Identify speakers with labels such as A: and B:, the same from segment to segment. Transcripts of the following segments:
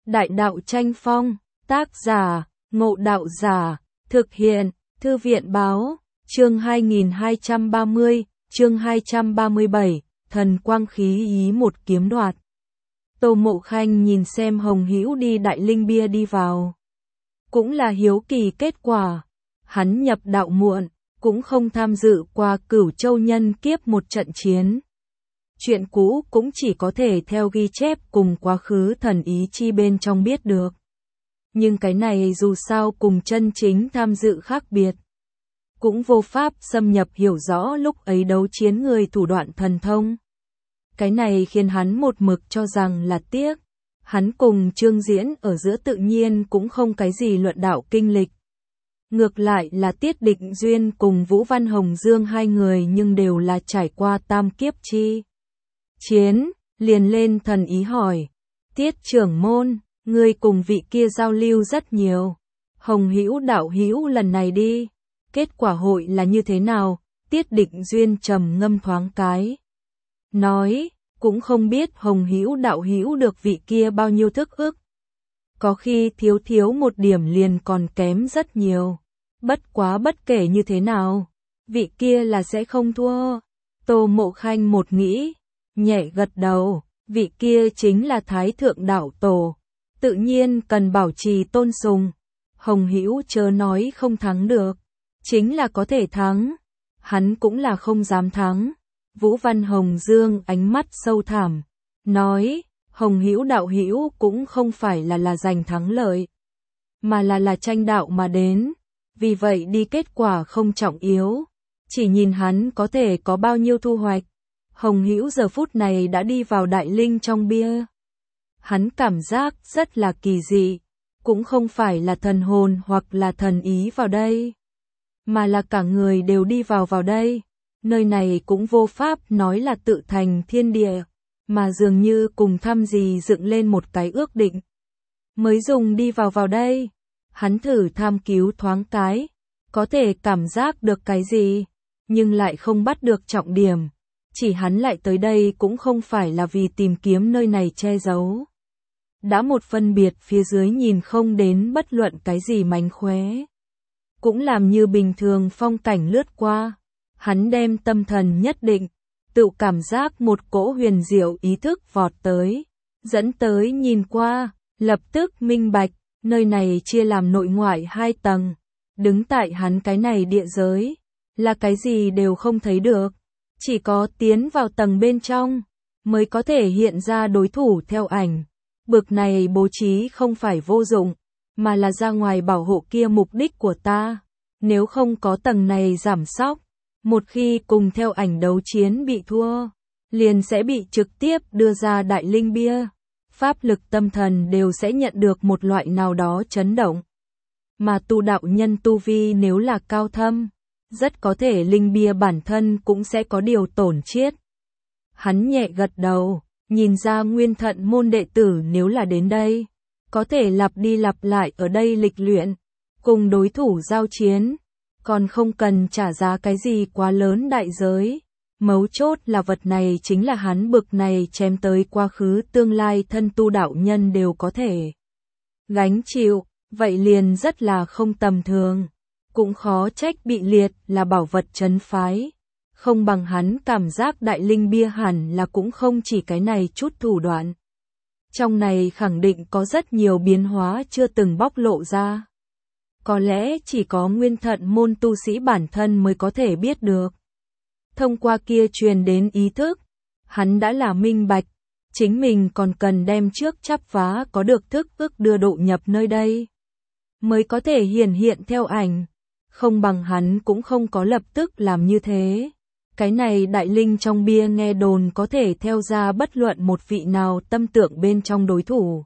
A: Đại đạo tranh phong, tác giả, Ngộ Đạo Giả, thực hiện, Thư viện báo, chương 2230, chương 237, thần quang khí ý một kiếm đoạt. Tô Mộ Khanh nhìn xem Hồng Hữu đi Đại Linh Bia đi vào. Cũng là hiếu kỳ kết quả. Hắn nhập đạo muộn, cũng không tham dự qua Cửu Châu nhân kiếp một trận chiến. Chuyện cũ cũng chỉ có thể theo ghi chép cùng quá khứ thần ý chi bên trong biết được. Nhưng cái này dù sao cùng chân chính tham dự khác biệt. Cũng vô pháp xâm nhập hiểu rõ lúc ấy đấu chiến người thủ đoạn thần thông. Cái này khiến hắn một mực cho rằng là tiếc. Hắn cùng Trương Diễn ở giữa tự nhiên cũng không cái gì luận đạo kinh lịch. Ngược lại là Tiết Định Duyên cùng Vũ Văn Hồng Dương hai người nhưng đều là trải qua tam kiếp chi chiến, liền lên thần ý hỏi. Tiết trưởng môn, ngươi cùng vị kia giao lưu rất nhiều. Hồng Hữu đạo hữu lần này đi. Kết quả hội là như thế nào? Tiết Định Duyên trầm ngâm thoáng cái. Nói, cũng không biết Hồng Hữu đạo hữu được vị kia bao nhiêu thức ức. Có khi thiếu một điểm liền còn kém rất nhiều. Bất quá bất kể như thế nào, vị kia là sẽ không thua. Tô Mộ Khanh một nghĩ, nhẹ gật đầu, vị kia chính là Thái Thượng Đạo Tổ. Tự nhiên cần bảo trì tôn sùng. Hồng Hữu chớ nói không thắng được. Chính là có thể thắng. Hắn cũng là không dám thắng. Vũ Văn Hồng Dương ánh mắt sâu thẳm, nói, Hồng Hữu đạo hữu cũng không phải là giành thắng lợi, mà là tranh đạo mà đến. Vì vậy đi kết quả không trọng yếu, chỉ nhìn hắn có thể có bao nhiêu thu hoạch. Hồng Hữu giờ phút này đã đi vào đại linh trong bia. Hắn cảm giác rất là kỳ dị, cũng không phải là thần hồn hoặc là thần ý vào đây, mà là cả người đều đi vào đây. Nơi này cũng vô pháp nói là tự thành thiên địa, mà dường như cùng thăm gì dựng lên một cái ước định. Mới dùng đi vào đây, hắn thử tham cứu thoáng cái, có thể cảm giác được cái gì, nhưng lại không bắt được trọng điểm. Chỉ hắn lại tới đây cũng không phải là vì tìm kiếm nơi này che giấu. Đã một phân biệt phía dưới nhìn không đến bất luận cái gì mánh khóe. Cũng làm như bình thường phong cảnh lướt qua. Hắn đem tâm thần nhất định, tự cảm giác một cỗ huyền diệu ý thức vọt tới, dẫn tới nhìn qua, lập tức minh bạch, nơi này chia làm nội ngoại hai tầng, đứng tại hắn cái này địa giới, là cái gì đều không thấy được, chỉ có tiến vào tầng bên trong, mới có thể hiện ra đối thủ theo ảnh. Bực này bố trí không phải vô dụng, mà là ra ngoài bảo hộ kia mục đích của ta, nếu không có tầng này giảm sóc. Một khi cùng theo ảnh đấu chiến bị thua, liền sẽ bị trực tiếp đưa ra Đại Linh Bia. Pháp lực tâm thần đều sẽ nhận được một loại nào đó chấn động. Mà tu đạo nhân tu vi nếu là cao thâm, rất có thể Linh Bia bản thân cũng sẽ có điều tổn chiết. Hắn nhẹ gật đầu, nhìn ra Nguyên Thận môn đệ tử nếu là đến đây, có thể lặp đi lặp lại ở đây lịch luyện, cùng đối thủ giao chiến. Còn không cần trả giá cái gì quá lớn đại giới. Mấu chốt là vật này chính là hắn bực này chém tới quá khứ tương lai thân tu đạo nhân đều có thể gánh chịu, vậy liền rất là không tầm thường. Cũng khó trách bị liệt là bảo vật trấn phái. Không bằng hắn cảm giác Đại Linh Bia hẳn là cũng không chỉ cái này chút thủ đoạn. Trong này khẳng định có rất nhiều biến hóa chưa từng bóc lộ ra. Có lẽ chỉ có Nguyên Thận môn tu sĩ bản thân mới có thể biết được. Thông qua kia truyền đến ý thức, hắn đã là minh bạch, chính mình còn cần đem trước chắp vá có được thức ức đưa độ nhập nơi đây, mới có thể hiển hiện theo ảnh, không bằng hắn cũng không có lập tức làm như thế. Cái này đại linh trong bia nghe đồn có thể theo ra bất luận một vị nào tâm tượng bên trong đối thủ.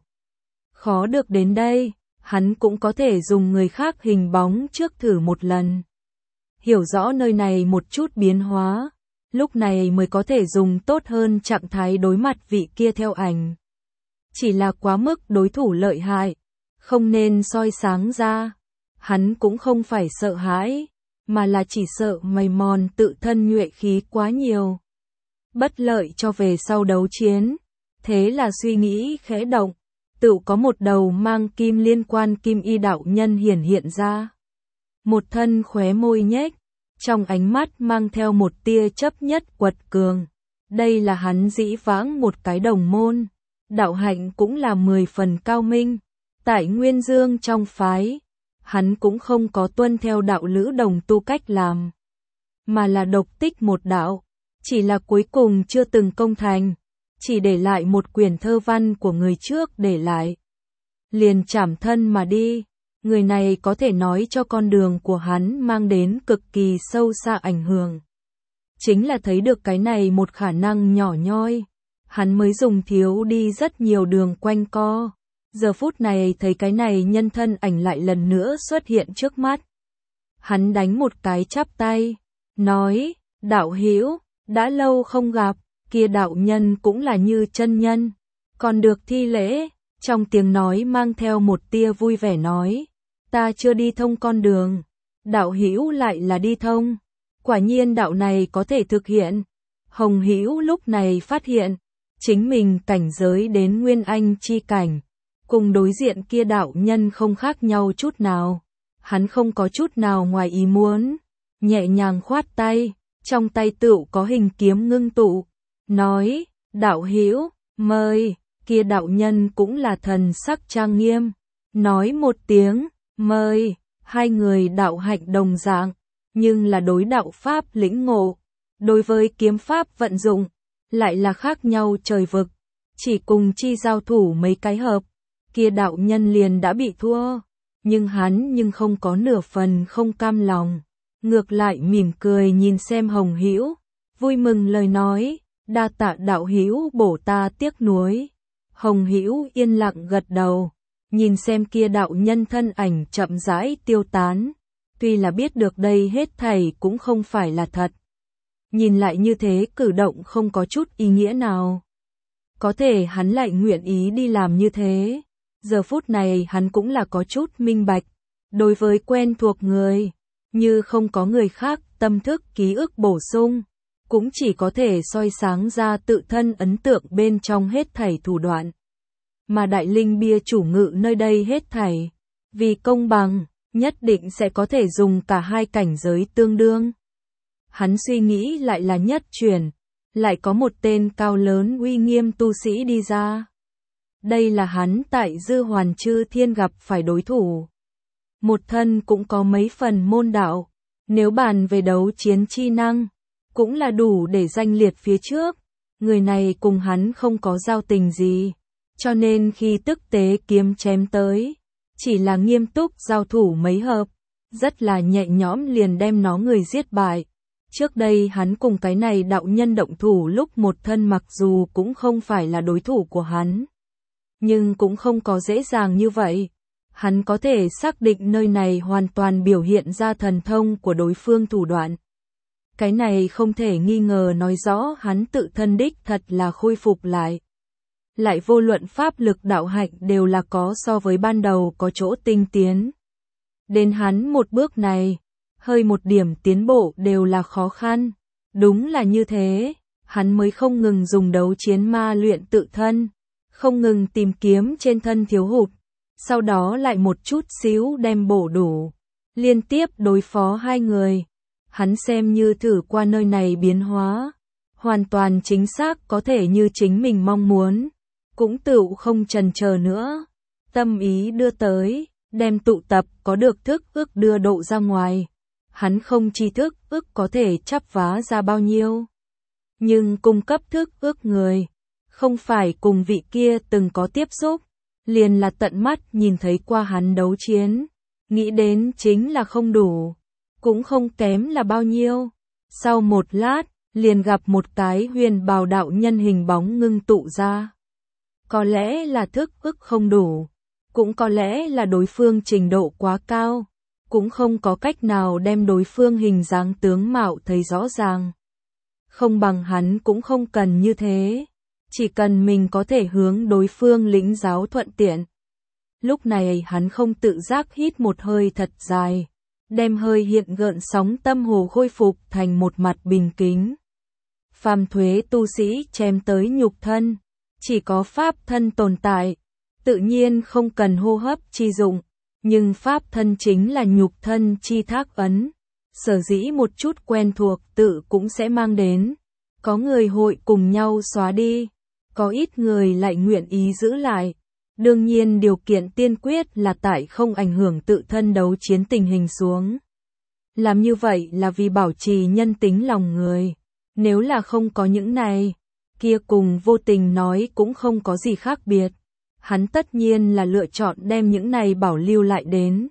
A: Khó được đến đây. Hắn cũng có thể dùng người khác hình bóng trước thử một lần. Hiểu rõ nơi này một chút biến hóa, lúc này mới có thể dùng tốt hơn trạng thái đối mặt vị kia theo ảnh. Chỉ là quá mức đối thủ lợi hại, không nên soi sáng ra. Hắn cũng không phải sợ hãi, mà là chỉ sợ mày mòn tự thân nhuệ khí quá nhiều. Bất lợi cho về sau đấu chiến, thế là suy nghĩ khẽ động. tự có một đầu mang kim liên quan kim y đạo nhân hiển hiện ra. Một thân khóe môi nhếch, trong ánh mắt mang theo một tia chấp nhất quật cường. Đây là hắn dĩ vãng một cái đồng môn, đạo hạnh cũng là 10 phần cao minh. Tại Nguyên Dương trong phái, hắn cũng không có tuân theo đạo lữ đồng tu cách làm, mà là độc tích một đạo, chỉ là cuối cùng chưa từng công thành, chỉ để lại một quyển thơ văn của người trước để lại. Liền trảm thân mà đi, người này có thể nói cho con đường của hắn mang đến cực kỳ sâu xa ảnh hưởng. Chính là thấy được cái này một khả năng nhỏ nhoi, hắn mới dùng thiếu đi rất nhiều đường quanh co. Giờ phút này thấy cái này nhân thân ảnh lại lần nữa xuất hiện trước mắt. Hắn đánh một cái chắp tay, nói, đạo hữu, đã lâu không gặp, kia đạo nhân cũng là như chân nhân, còn được thi lễ, trong tiếng nói mang theo một tia vui vẻ nói, ta chưa đi thông con đường, đạo hữu lại là đi thông, quả nhiên đạo này có thể thực hiện. Hồng hữu lúc này phát hiện, chính mình cảnh giới đến Nguyên Anh chi cảnh, cùng đối diện kia đạo nhân không khác nhau chút nào. Hắn không có chút nào ngoài ý muốn, nhẹ nhàng khoát tay, trong tay tựu có hình kiếm ngưng tụ, nói, đạo hữu, mời, kia đạo nhân cũng là thần sắc trang nghiêm, nói một tiếng, mời, hai người đạo hạnh đồng dạng, nhưng là đối đạo pháp lĩnh ngộ, đối với kiếm pháp vận dụng, lại là khác nhau trời vực, chỉ cùng chi giao thủ mấy cái hợp, kia đạo nhân liền đã bị thua, nhưng hắn không có nửa phần không cam lòng, ngược lại mỉm cười nhìn xem Hồng Hữu, vui mừng lời nói, đa tạ đạo hữu bổ ta tiếc nuối. Hồng Hữu yên lặng gật đầu, nhìn xem kia đạo nhân thân ảnh chậm rãi tiêu tán, tuy là biết được đây hết thảy cũng không phải là thật. Nhìn lại như thế cử động không có chút ý nghĩa nào. Có thể hắn lại nguyện ý đi làm như thế. Giờ phút này hắn cũng là có chút minh bạch. Đối với quen thuộc người, như không có người khác tâm thức ký ức bổ sung, cũng chỉ có thể soi sáng ra tự thân ấn tượng bên trong hết thảy thủ đoạn. Mà đại linh bia chủ ngự nơi đây hết thảy, vì công bằng, nhất định sẽ có thể dùng cả hai cảnh giới tương đương. Hắn suy nghĩ lại là nhất chuyển, lại có một tên cao lớn uy nghiêm tu sĩ đi ra. Đây là hắn tại Dư Hoàn Chư Thiên gặp phải đối thủ. Một thân cũng có mấy phần môn đạo, nếu bàn về đấu chiến chi năng, cũng là đủ để danh liệt phía trước. Người này cùng hắn không có giao tình gì, cho nên khi tức tế kiếm chém tới, chỉ là nghiêm túc giao thủ mấy hợp, rất là nhẹ nhõm liền đem nó người giết bại. Trước đây hắn cùng cái này đạo nhân động thủ lúc một thân mặc dù cũng không phải là đối thủ của hắn, nhưng cũng không có dễ dàng như vậy. Hắn có thể xác định nơi này hoàn toàn biểu hiện ra thần thông của đối phương thủ đoạn. Cái này không thể nghi ngờ nói rõ hắn tự thân đích thật là khôi phục lại. Lại vô luận pháp lực đạo hạnh đều là có so với ban đầu có chỗ tinh tiến. Đến hắn một bước này, hơi một điểm tiến bộ đều là khó khăn. Đúng là như thế, hắn mới không ngừng dùng đấu chiến ma luyện tự thân, không ngừng tìm kiếm trên thân thiếu hụt, sau đó lại một chút xíu đem bổ đủ, liên tiếp đối phó hai người. Hắn xem như thử qua nơi này biến hóa, hoàn toàn chính xác có thể như chính mình mong muốn, cũng tựu không chần chờ nữa, tâm ý đưa tới, đem tụ tập có được thức ức đưa độ ra ngoài. Hắn không chi thức ức có thể chắp vá ra bao nhiêu, nhưng cung cấp thức ức người, không phải cùng vị kia từng có tiếp xúc, liền là tận mắt nhìn thấy qua hắn đấu chiến, nghĩ đến chính là không đủ, cũng không kém là bao nhiêu. Sau một lát, liền gặp một cái huyền bào đạo nhân hình bóng ngưng tụ ra. Có lẽ là thức ức không đủ, cũng có lẽ là đối phương trình độ quá cao, cũng không có cách nào đem đối phương hình dáng tướng mạo thấy rõ ràng. Không bằng hắn cũng không cần như thế, chỉ cần mình có thể hướng đối phương lĩnh giáo thuận tiện. Lúc này hắn không tự giác hít một hơi thật dài, đem hơi hiện gợn sóng tâm hồ khôi phục thành một mặt bình kính. Phàm thuế tu sĩ chém tới nhục thân, chỉ có pháp thân tồn tại, tự nhiên không cần hô hấp chi dụng, nhưng pháp thân chính là nhục thân chi thác ấn, sở dĩ một chút quen thuộc tự cũng sẽ mang đến. Có người hội cùng nhau xóa đi, có ít người lại nguyện ý giữ lại. Đương nhiên điều kiện tiên quyết là tại không ảnh hưởng tự thân đấu chiến tình hình xuống. Làm như vậy là vì bảo trì nhân tính lòng người. Nếu là không có những này, kia cùng vô tình nói cũng không có gì khác biệt. Hắn tất nhiên là lựa chọn đem những này bảo lưu lại đến.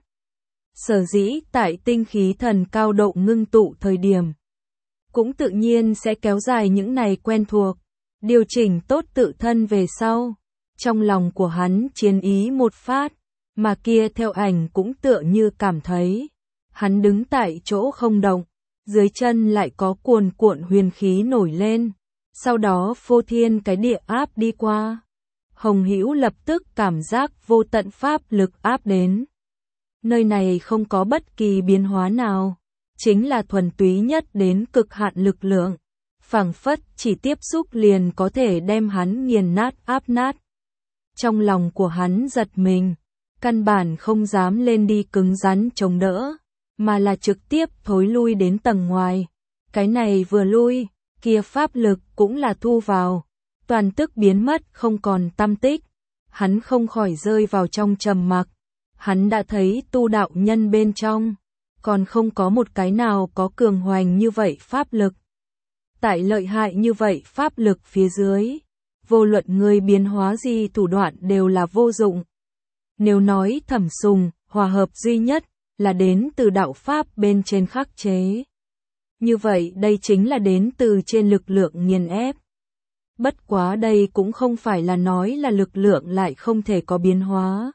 A: Sở dĩ tại tinh khí thần cao độ ngưng tụ thời điểm, cũng tự nhiên sẽ kéo dài những này quen thuộc, điều chỉnh tốt tự thân về sau. Trong lòng của hắn chiến ý một phát, mà kia theo ảnh cũng tựa như cảm thấy. Hắn đứng tại chỗ không động, dưới chân lại có cuồn cuộn huyền khí nổi lên, sau đó phô thiên cái địa áp đi qua. Hồng Hữu lập tức cảm giác vô tận pháp lực áp đến. Nơi này không có bất kỳ biến hóa nào, chính là thuần túy nhất đến cực hạn lực lượng, phảng phất chỉ tiếp xúc liền có thể đem hắn nghiền nát áp nát. Trong lòng của hắn giật mình, căn bản không dám lên đi cứng rắn chống đỡ, mà là trực tiếp thối lui đến tầng ngoài. Cái này vừa lui, kia pháp lực cũng là thu vào, toàn tức biến mất không còn tăm tích. Hắn không khỏi rơi vào trong trầm mặc. Hắn đã thấy tu đạo nhân bên trong, còn không có một cái nào có cường hoành như vậy pháp lực. Tại lợi hại như vậy pháp lực phía dưới, vô luận người biến hóa gì thủ đoạn đều là vô dụng. Nếu nói thẩm sùng, hòa hợp duy nhất, là đến từ đạo pháp bên trên khắc chế. Như vậy đây chính là đến từ trên lực lượng nghiền ép. Bất quá đây cũng không phải là nói là lực lượng lại không thể có biến hóa,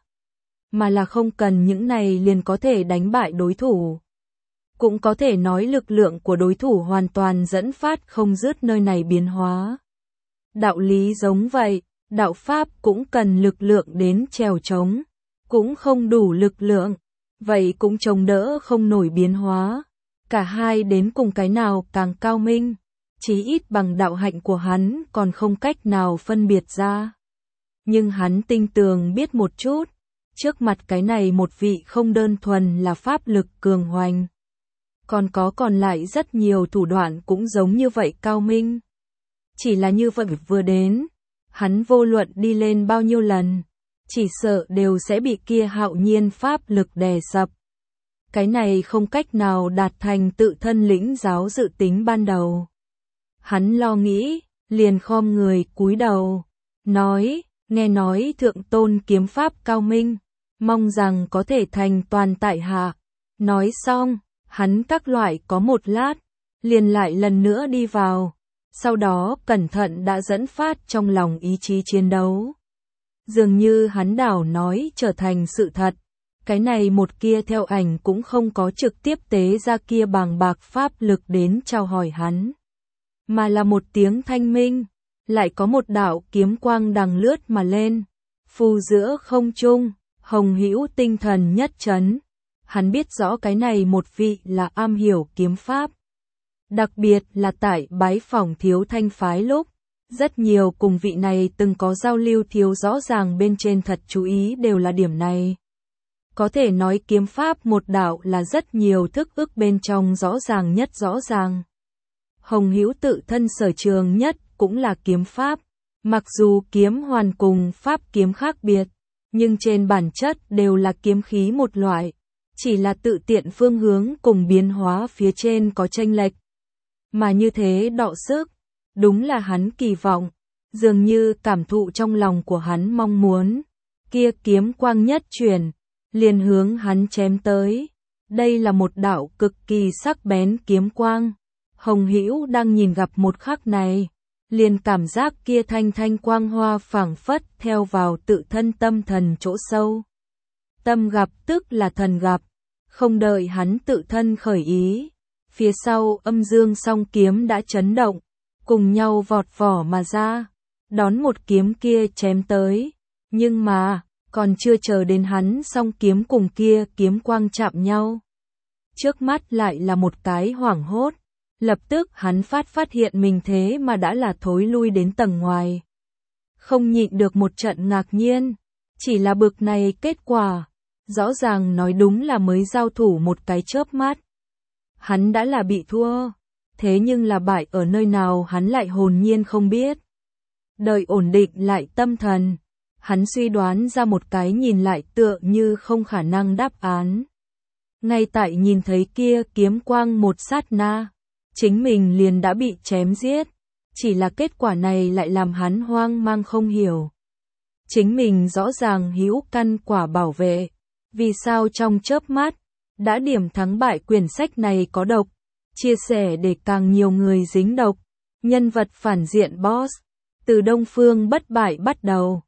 A: mà là không cần những này liền có thể đánh bại đối thủ. Cũng có thể nói lực lượng của đối thủ hoàn toàn dẫn phát không dứt nơi này biến hóa. Đạo lý giống vậy, đạo pháp cũng cần lực lượng đến trèo trống, cũng không đủ lực lượng, vậy cũng chống đỡ không nổi biến hóa. Cả hai đến cùng cái nào càng cao minh, chí ít bằng đạo hạnh của hắn còn không cách nào phân biệt ra. Nhưng hắn tinh tường biết một chút, trước mặt cái này một vị không đơn thuần là pháp lực cường hoành, còn lại rất nhiều thủ đoạn cũng giống như vậy cao minh. Chỉ là như vậy vừa đến, hắn vô luận đi lên bao nhiêu lần, chỉ sợ đều sẽ bị kia hạo nhiên pháp lực đè sập. Cái này không cách nào đạt thành tự thân lĩnh giáo dự tính ban đầu. Hắn lo nghĩ, liền khom người cúi đầu, nói, nghe nói thượng tôn kiếm pháp cao minh, mong rằng có thể thành toàn tại hạ. Nói xong, hắn các loại có một lát, liền lại lần nữa đi vào, sau đó cẩn thận đã dẫn phát trong lòng ý chí chiến đấu. Dường như hắn đảo nói trở thành sự thật, cái này một kia theo ảnh cũng không có trực tiếp tế ra kia bàng bạc pháp lực đến chào hỏi hắn, mà là một tiếng thanh minh, lại có một đạo kiếm quang đằng lướt mà lên, phù giữa không trung. Hồng Hữu tinh thần nhất chấn, hắn biết rõ cái này một vị là am hiểu kiếm pháp. Đặc biệt là tại bái phỏng Thiếu Thanh phái lúc, rất nhiều cùng vị này từng có giao lưu thiếu rõ ràng bên trên thật chú ý đều là điểm này. Có thể nói kiếm pháp một đạo là rất nhiều thức ức bên trong rõ ràng nhất rõ ràng. Hồng Hữu tự thân sở trường nhất cũng là kiếm pháp, mặc dù kiếm hoàn cùng pháp kiếm khác biệt, nhưng trên bản chất đều là kiếm khí một loại, chỉ là tự tiện phương hướng cùng biến hóa phía trên có chênh lệch. Mà như thế đọ sức, đúng là hắn kỳ vọng, dường như cảm thụ trong lòng của hắn mong muốn, kia kiếm quang nhất chuyển, liền hướng hắn chém tới. Đây là một đạo cực kỳ sắc bén kiếm quang. Hồng Hữu đang nhìn gặp một khắc này, liền cảm giác kia thanh thanh quang hoa phảng phất theo vào tự thân tâm thần chỗ sâu. Tâm gặp tức là thần gặp, không đợi hắn tự thân khởi ý, phía sau âm dương song kiếm đã chấn động, cùng nhau vọt vỏ mà ra, đón một kiếm kia chém tới. Nhưng mà, còn chưa chờ đến hắn song kiếm cùng kia kiếm quang chạm nhau, trước mắt lại là một cái hoảng hốt. Lập tức hắn phát hiện mình thế mà đã là thối lui đến tầng ngoài. Không nhịn được một trận ngạc nhiên, Chỉ là bực này kết quả, rõ ràng nói đúng là mới giao thủ một cái chớp mắt. Hắn đã là bị thua, thế nhưng là bại ở nơi nào hắn lại hồn nhiên không biết. Đợi ổn định lại tâm thần, hắn suy đoán ra một cái nhìn lại tựa như không khả năng đáp án. Ngay tại nhìn thấy kia kiếm quang một sát na, chính mình liền đã bị chém giết, chỉ là kết quả này lại làm hắn hoang mang không hiểu. Chính mình rõ ràng hữu căn quả bảo vệ, vì sao trong chớp mắt, đã điểm thắng bại quyển sách này có độc, chia sẻ để càng nhiều người dính độc, nhân vật phản diện boss, từ Đông Phương bất bại bắt đầu.